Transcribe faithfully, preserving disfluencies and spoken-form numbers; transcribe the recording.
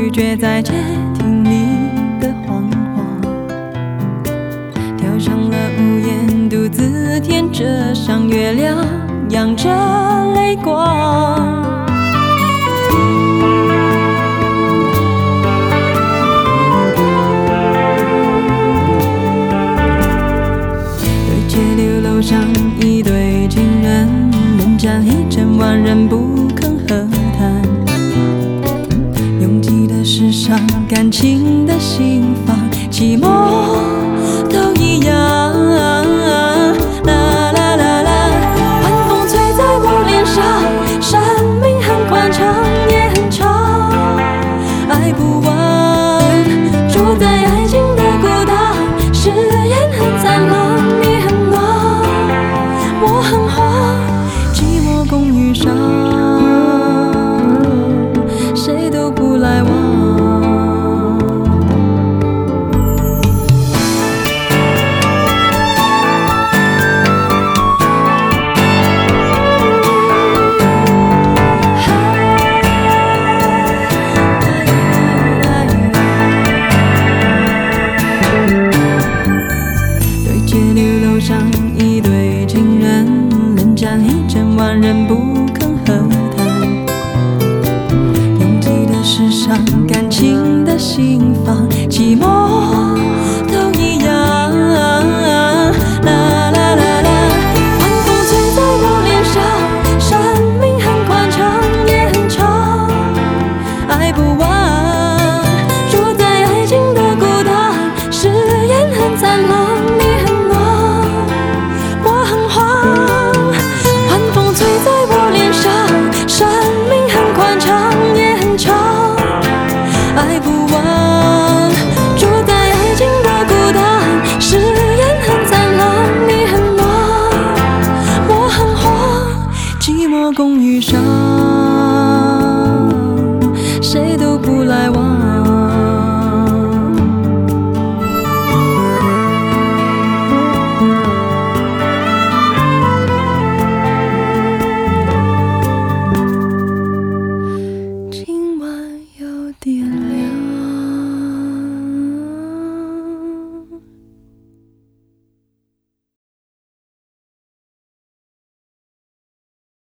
拒绝再接听你的谎话，跳上了屋檐，独自舔着上月亮，仰着泪光。对街六楼上一对情人，冷战一整晚，人不肯和谈。拥挤的世上，感情的心房，寂寞都一样。啦啦啦啦，晚风吹在我脸上，生命很宽长，也很长，爱不完。住在爱情的孤岛，誓言很灿烂，你很忙，我很慌，寂寞公寓上，谁都不来往。对街六楼上一对情人，冷战一整晚，人不肯和谈。拥挤的世上，感情的心房，寂寞都一样。啦啦啦啦，晚风吹在我脸上，生命很宽长，也很长，爱不完。住在爱情的孤岛，誓言很灿烂，你很忙，我很慌。晚风吹在我脸上，生命很宽长，也很长，爱不完。住在爱情的孤岛，誓言很灿烂，你很忙，我很慌，寂寞公寓上。